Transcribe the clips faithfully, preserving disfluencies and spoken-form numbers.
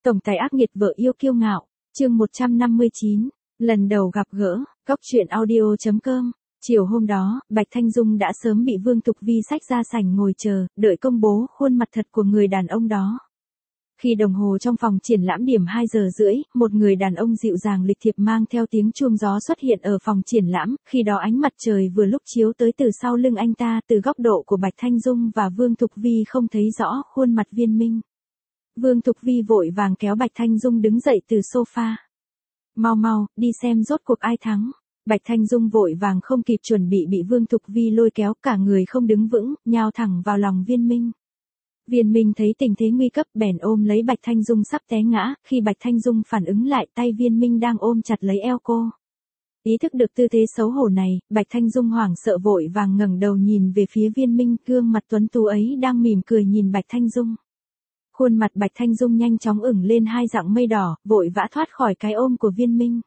Tổng tài ác nghiệt vợ yêu kiêu ngạo, chương một trăm năm mươi chín, lần đầu gặp gỡ, góc truyện audio chấm com. Chiều hôm đó, Bạch Thanh Dung đã sớm bị Vương Tục Vi xách ra sảnh ngồi chờ, đợi công bố khuôn mặt thật của người đàn ông đó. Khi đồng hồ trong phòng triển lãm điểm hai giờ rưỡi, một người đàn ông dịu dàng lịch thiệp mang theo tiếng chuông gió xuất hiện ở phòng triển lãm, khi đó ánh mặt trời vừa lúc chiếu tới từ sau lưng anh ta, từ góc độ của Bạch Thanh Dung và Vương Tục Vi không thấy rõ khuôn mặt Viên Minh. Vương Tục Vi vội vàng kéo Bạch Thanh Dung đứng dậy từ sofa. Mau mau, đi xem rốt cuộc ai thắng. Bạch Thanh Dung vội vàng không kịp chuẩn bị bị Vương Tục Vi lôi kéo, cả người không đứng vững, nhào thẳng vào lòng Viên Minh. Viên Minh thấy tình thế nguy cấp bèn ôm lấy Bạch Thanh Dung sắp té ngã, khi Bạch Thanh Dung phản ứng lại tay Viên Minh đang ôm chặt lấy eo cô. Ý thức được tư thế xấu hổ này, Bạch Thanh Dung hoảng sợ vội vàng ngẩng đầu nhìn về phía Viên Minh, gương mặt tuấn tú ấy đang mỉm cười nhìn Bạch Thanh Dung. Khuôn mặt Bạch Thanh Dung nhanh chóng ửng lên hai dặng mây đỏ, vội vã thoát khỏi cái ôm của Viên Minh.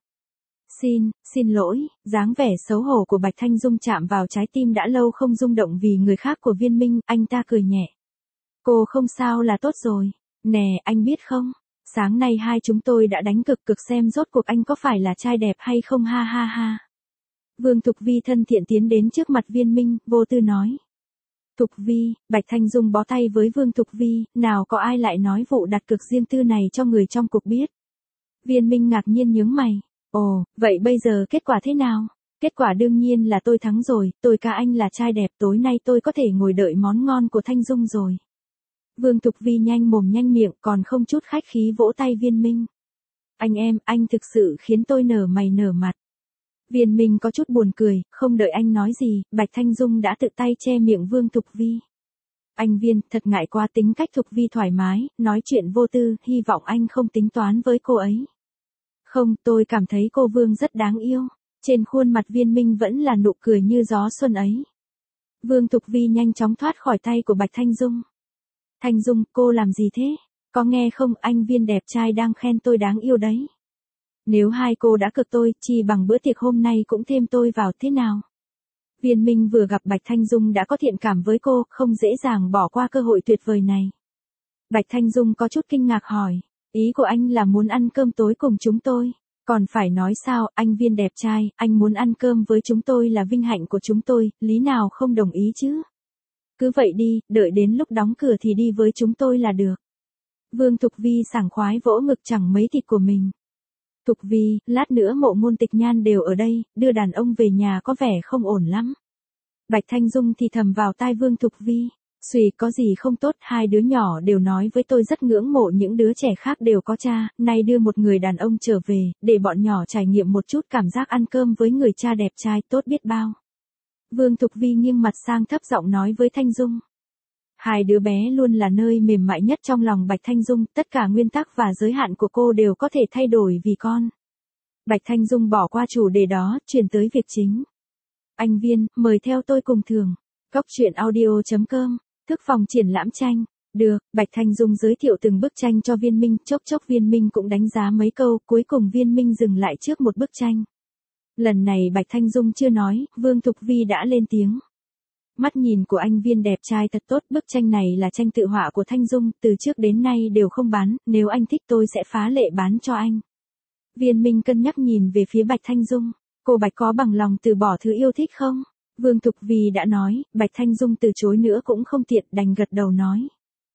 Xin, xin lỗi, dáng vẻ xấu hổ của Bạch Thanh Dung chạm vào trái tim đã lâu không rung động vì người khác của Viên Minh, anh ta cười nhẹ. Cô không sao là tốt rồi. Nè, anh biết không, sáng nay hai chúng tôi đã đánh cực cực xem rốt cuộc anh có phải là trai đẹp hay không, ha ha ha. Vương Tục Vi thân thiện tiến đến trước mặt Viên Minh, vô tư nói. Tục Vi, Bạch Thanh Dung bó tay với Vương Tục Vi, nào có ai lại nói vụ đặt cược riêng tư này cho người trong cục biết. Viên Minh ngạc nhiên nhướng mày. Ồ, vậy bây giờ kết quả thế nào? Kết quả đương nhiên là tôi thắng rồi, tôi ca anh là trai đẹp, tối nay tôi có thể ngồi đợi món ngon của Thanh Dung rồi. Vương Tục Vi nhanh mồm nhanh miệng, còn không chút khách khí vỗ tay Viên Minh. Anh em, anh thực sự khiến tôi nở mày nở mặt. Viên Minh có chút buồn cười, không đợi anh nói gì, Bạch Thanh Dung đã tự tay che miệng Vương Tục Vi. Anh Viên, thật ngại quá tính cách Tục Vi thoải mái, nói chuyện vô tư, hy vọng anh không tính toán với cô ấy. Không, tôi cảm thấy cô Vương rất đáng yêu. Trên khuôn mặt Viên Minh vẫn là nụ cười như gió xuân ấy. Vương Tục Vi nhanh chóng thoát khỏi tay của Bạch Thanh Dung. Thanh Dung, cô làm gì thế? Có nghe không, anh Viên đẹp trai đang khen tôi đáng yêu đấy. Nếu hai cô đã cực tôi, chi bằng bữa tiệc hôm nay cũng thêm tôi vào thế nào? Viên Minh vừa gặp Bạch Thanh Dung đã có thiện cảm với cô, không dễ dàng bỏ qua cơ hội tuyệt vời này. Bạch Thanh Dung có chút kinh ngạc hỏi, ý của anh là muốn ăn cơm tối cùng chúng tôi? Còn phải nói sao, anh Viên đẹp trai, anh muốn ăn cơm với chúng tôi là vinh hạnh của chúng tôi, lý nào không đồng ý chứ? Cứ vậy đi, đợi đến lúc đóng cửa thì đi với chúng tôi là được. Vương Tục Vi sảng khoái vỗ ngực chẳng mấy thịt của mình. Tục Vi, lát nữa Mộ Ngôn Tịch Nhan đều ở đây, đưa đàn ông về nhà có vẻ không ổn lắm. Bạch Thanh Dung thì thầm vào tai Vương Tục Vi. Xùy, có gì không tốt, hai đứa nhỏ đều nói với tôi rất ngưỡng mộ những đứa trẻ khác đều có cha, nay đưa một người đàn ông trở về, để bọn nhỏ trải nghiệm một chút cảm giác ăn cơm với người cha đẹp trai tốt biết bao. Vương Tục Vi nghiêng mặt sang thấp giọng nói với Thanh Dung. Hai đứa bé luôn là nơi mềm mại nhất trong lòng Bạch Thanh Dung, tất cả nguyên tắc và giới hạn của cô đều có thể thay đổi vì con. Bạch Thanh Dung bỏ qua chủ đề đó, chuyển tới việc chính. Anh Viên, mời theo tôi cùng thưởng. Góc truyện audio chấm com, thức phòng triển lãm tranh. Được, Bạch Thanh Dung giới thiệu từng bức tranh cho Viên Minh, chốc chốc Viên Minh cũng đánh giá mấy câu, cuối cùng Viên Minh dừng lại trước một bức tranh. Lần này Bạch Thanh Dung chưa nói, Vương Tục Vi đã lên tiếng. Mắt nhìn của anh Viên đẹp trai thật tốt, bức tranh này là tranh tự họa của Thanh Dung, từ trước đến nay đều không bán, nếu anh thích tôi sẽ phá lệ bán cho anh. Viên Minh cân nhắc nhìn về phía Bạch Thanh Dung, cô Bạch có bằng lòng từ bỏ thứ yêu thích không? Vương Tục Vi đã nói, Bạch Thanh Dung từ chối nữa cũng không tiện, đành gật đầu nói.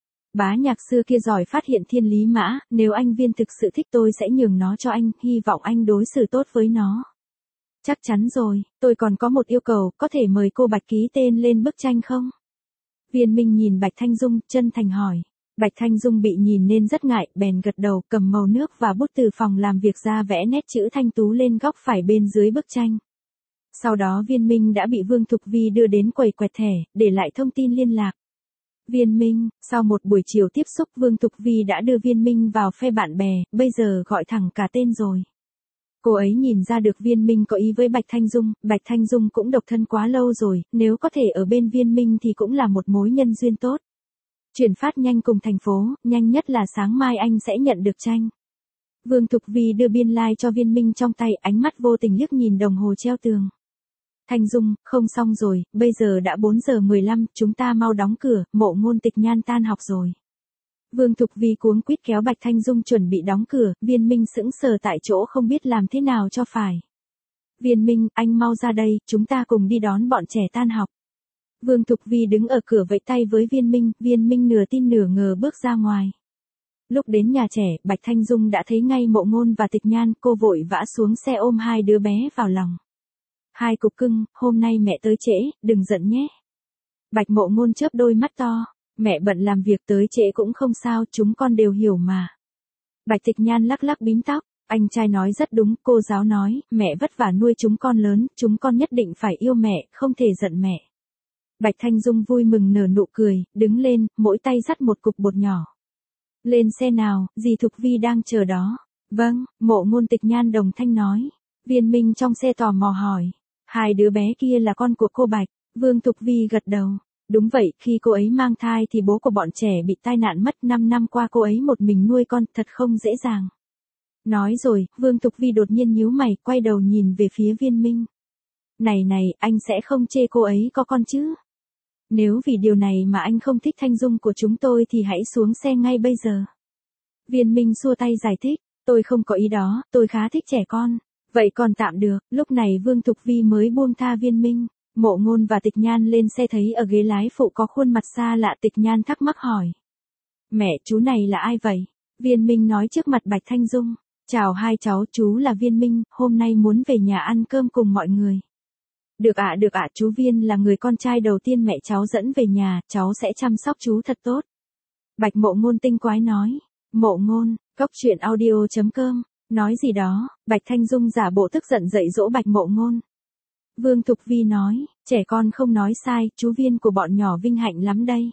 Bá nhạc xưa kia giỏi phát hiện thiên lý mã, nếu anh Viên thực sự thích tôi sẽ nhường nó cho anh, hy vọng anh đối xử tốt với nó. Chắc chắn rồi, tôi còn có một yêu cầu, có thể mời cô Bạch ký tên lên bức tranh không? Viên Minh nhìn Bạch Thanh Dung, chân thành hỏi. Bạch Thanh Dung bị nhìn nên rất ngại, bèn gật đầu, cầm màu nước và bút từ phòng làm việc ra vẽ nét chữ Thanh Tú lên góc phải bên dưới bức tranh. Sau đó Viên Minh đã bị Vương Tục Vi đưa đến quầy quẹt thẻ, để lại thông tin liên lạc. Viên Minh, sau một buổi chiều tiếp xúc Vương Tục Vi đã đưa Viên Minh vào phe bạn bè, bây giờ gọi thẳng cả tên rồi. Cô ấy nhìn ra được Viên Minh có ý với Bạch Thanh Dung, Bạch Thanh Dung cũng độc thân quá lâu rồi, nếu có thể ở bên Viên Minh thì cũng là một mối nhân duyên tốt. Chuyển phát nhanh cùng thành phố, nhanh nhất là sáng mai anh sẽ nhận được tranh. Vương Tục Vi đưa biên lai like cho Viên Minh trong tay, ánh mắt vô tình liếc nhìn đồng hồ treo tường. Thanh Dung, không xong rồi, bây giờ đã bốn giờ mười lăm, chúng ta mau đóng cửa, Mộ Ngôn Tịch Nhan tan học rồi. Vương Thục Vi cuống quýt kéo Bạch Thanh Dung chuẩn bị đóng cửa, Viên Minh sững sờ tại chỗ không biết làm thế nào cho phải. Viên Minh, anh mau ra đây, chúng ta cùng đi đón bọn trẻ tan học. Vương Thục Vi đứng ở cửa vẫy tay với Viên Minh, Viên Minh nửa tin nửa ngờ bước ra ngoài. Lúc đến nhà trẻ, Bạch Thanh Dung đã thấy ngay Mộ Ngôn và Tịch Nhan, cô vội vã xuống xe ôm hai đứa bé vào lòng. Hai cục cưng, hôm nay mẹ tới trễ, đừng giận nhé. Bạch Mộ Ngôn chớp đôi mắt to, mẹ bận làm việc tới trễ cũng không sao, chúng con đều hiểu mà. Bạch Tịch Nhan lắc lắc bím tóc, anh trai nói rất đúng, cô giáo nói, mẹ vất vả nuôi chúng con lớn, chúng con nhất định phải yêu mẹ, không thể giận mẹ. Bạch Thanh Dung vui mừng nở nụ cười, đứng lên, mỗi tay dắt một cục bột nhỏ. Lên xe nào, dì Thục Vi đang chờ đó. Vâng, Mộ Ngôn Tịch Nhan đồng thanh nói. Viên Minh trong xe tò mò hỏi. Hai đứa bé kia là con của cô Bạch. Vương Thục Vi gật đầu. Đúng vậy, khi cô ấy mang thai thì bố của bọn trẻ bị tai nạn mất, năm năm qua cô ấy một mình nuôi con, thật không dễ dàng. Nói rồi, Vương Thục Vi đột nhiên nhíu mày, quay đầu nhìn về phía Viên Minh. Này này, anh sẽ không chê cô ấy có con chứ? Nếu vì điều này mà anh không thích Thanh Dung của chúng tôi thì hãy xuống xe ngay bây giờ. Viên Minh xua tay giải thích, tôi không có ý đó, tôi khá thích trẻ con. Vậy còn tạm được, lúc này Vương Thục Vi mới buông tha Viên Minh. Mộ Ngôn và Tịch Nhan lên xe thấy ở ghế lái phụ có khuôn mặt xa lạ, Tịch Nhan thắc mắc hỏi. Mẹ, chú này là ai vậy? Viên Minh nói trước mặt Bạch Thanh Dung. Chào hai cháu, chú là Viên Minh, hôm nay muốn về nhà ăn cơm cùng mọi người. Được ạ, được ạ, chú Viên là người con trai đầu tiên mẹ cháu dẫn về nhà, cháu sẽ chăm sóc chú thật tốt. Bạch Mộ Ngôn tinh quái nói. Mộ Ngôn, cốc truyện audio chấm com, nói gì đó, Bạch Thanh Dung giả bộ tức giận dạy dỗ Bạch Mộ Ngôn. Vương Thục Vi nói, trẻ con không nói sai, chú Viên của bọn nhỏ vinh hạnh lắm đây.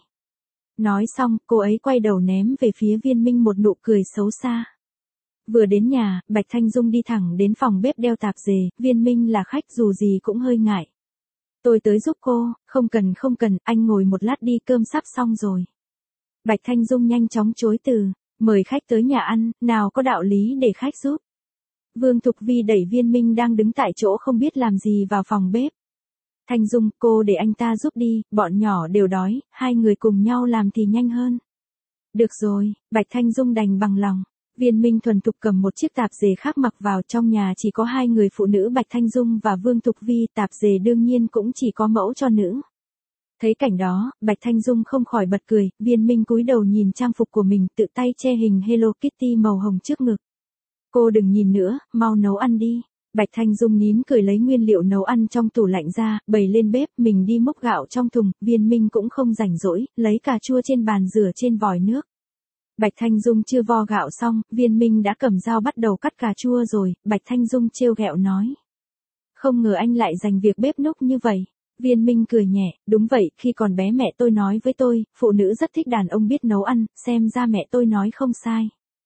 Nói xong, cô ấy quay đầu ném về phía Viên Minh một nụ cười xấu xa. Vừa đến nhà, Bạch Thanh Dung đi thẳng đến phòng bếp đeo tạp dề, Viên Minh là khách dù gì cũng hơi ngại. Tôi tới giúp cô, không cần không cần, anh ngồi một lát đi, cơm sắp xong rồi. Bạch Thanh Dung nhanh chóng chối từ, mời khách tới nhà ăn, nào có đạo lý để khách giúp. Vương Thục Vi đẩy Viên Minh đang đứng tại chỗ không biết làm gì vào phòng bếp. Thanh Dung, cô để anh ta giúp đi, bọn nhỏ đều đói, hai người cùng nhau làm thì nhanh hơn. Được rồi, Bạch Thanh Dung đành bằng lòng. Viên Minh thuần thục cầm một chiếc tạp dề khác mặc vào, trong nhà chỉ có hai người phụ nữ Bạch Thanh Dung và Vương Thục Vi, tạp dề đương nhiên cũng chỉ có mẫu cho nữ. Thấy cảnh đó, Bạch Thanh Dung không khỏi bật cười, Viên Minh cúi đầu nhìn trang phục của mình, tự tay che hình Hello Kitty màu hồng trước ngực. Cô đừng nhìn nữa, mau nấu ăn đi. Bạch Thanh Dung nín cười lấy nguyên liệu nấu ăn trong tủ lạnh ra, bày lên bếp, mình đi múc gạo trong thùng, Viên Minh cũng không rảnh rỗi, lấy cà chua trên bàn rửa trên vòi nước. Bạch Thanh Dung chưa vo gạo xong, Viên Minh đã cầm dao bắt đầu cắt cà chua rồi, Bạch Thanh Dung trêu ghẹo nói. Không ngờ anh lại dành việc bếp núc như vậy. Viên Minh cười nhẹ, đúng vậy, khi còn bé mẹ tôi nói với tôi, phụ nữ rất thích đàn ông biết nấu ăn, xem ra mẹ tôi nói không sai.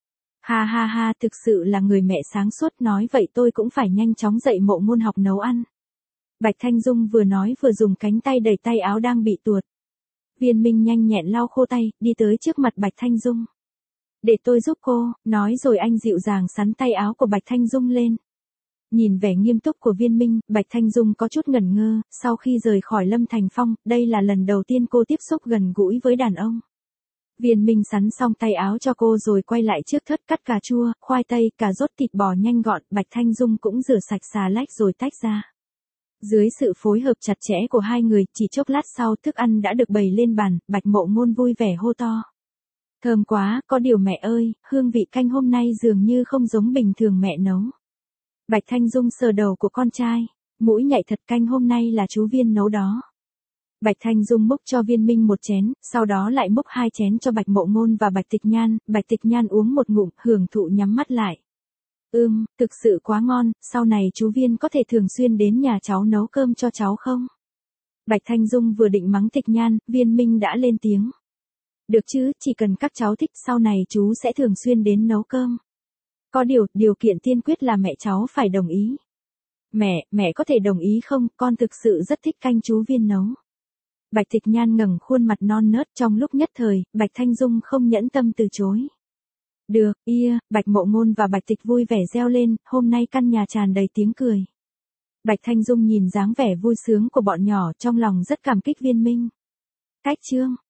Ha ha ha, thực sự là người mẹ sáng suốt, nói vậy tôi cũng phải nhanh chóng dạy Mộ Ngôn học nấu ăn. Bạch Thanh Dung vừa nói vừa dùng cánh tay đẩy tay áo đang bị tuột. Viên Minh nhanh nhẹn lau khô tay, đi tới trước mặt Bạch Thanh Dung. Để tôi giúp cô, nói rồi anh dịu dàng xắn tay áo của Bạch Thanh Dung lên. Nhìn vẻ nghiêm túc của Viên Minh, Bạch Thanh Dung có chút ngẩn ngơ, sau khi rời khỏi Lâm Thành Phong, đây là lần đầu tiên cô tiếp xúc gần gũi với đàn ông. Viên Minh sắn xong tay áo cho cô rồi quay lại trước thớt cắt cà chua, khoai tây, cà rốt, thịt bò nhanh gọn, Bạch Thanh Dung cũng rửa sạch xà lách rồi tách ra. Dưới sự phối hợp chặt chẽ của hai người, chỉ chốc lát sau thức ăn đã được bày lên bàn, Bạch Mộ Ngôn vui vẻ hô to. Thơm quá, có điều mẹ ơi, hương vị canh hôm nay dường như không giống bình thường mẹ nấu. Bạch Thanh Dung sờ đầu của con trai, mũi nhạy thật, canh hôm nay là chú Viên nấu đó. Bạch Thanh Dung múc cho Viên Minh một chén, sau đó lại múc hai chén cho Bạch Mộ Ngôn và Bạch Tịch Nhan, Bạch Tịch Nhan uống một ngụm, hưởng thụ nhắm mắt lại. Ừm, thực sự quá ngon, sau này chú Viên có thể thường xuyên đến nhà cháu nấu cơm cho cháu không? Bạch Thanh Dung vừa định mắng Tịch Nhan, Viên Minh đã lên tiếng. Được chứ, chỉ cần các cháu thích, sau này chú sẽ thường xuyên đến nấu cơm. Có điều, điều kiện tiên quyết là mẹ cháu phải đồng ý. Mẹ, mẹ có thể đồng ý không, con thực sự rất thích canh chú Viên nấu. Bạch Tịch Nhan ngẩng khuôn mặt non nớt, trong lúc nhất thời, Bạch Thanh Dung không nhẫn tâm từ chối. Được, ia, Bạch Mộ Ngôn và Bạch Tịch vui vẻ reo lên, hôm nay căn nhà tràn đầy tiếng cười. Bạch Thanh Dung nhìn dáng vẻ vui sướng của bọn nhỏ, trong lòng rất cảm kích Viên Minh. Cách chương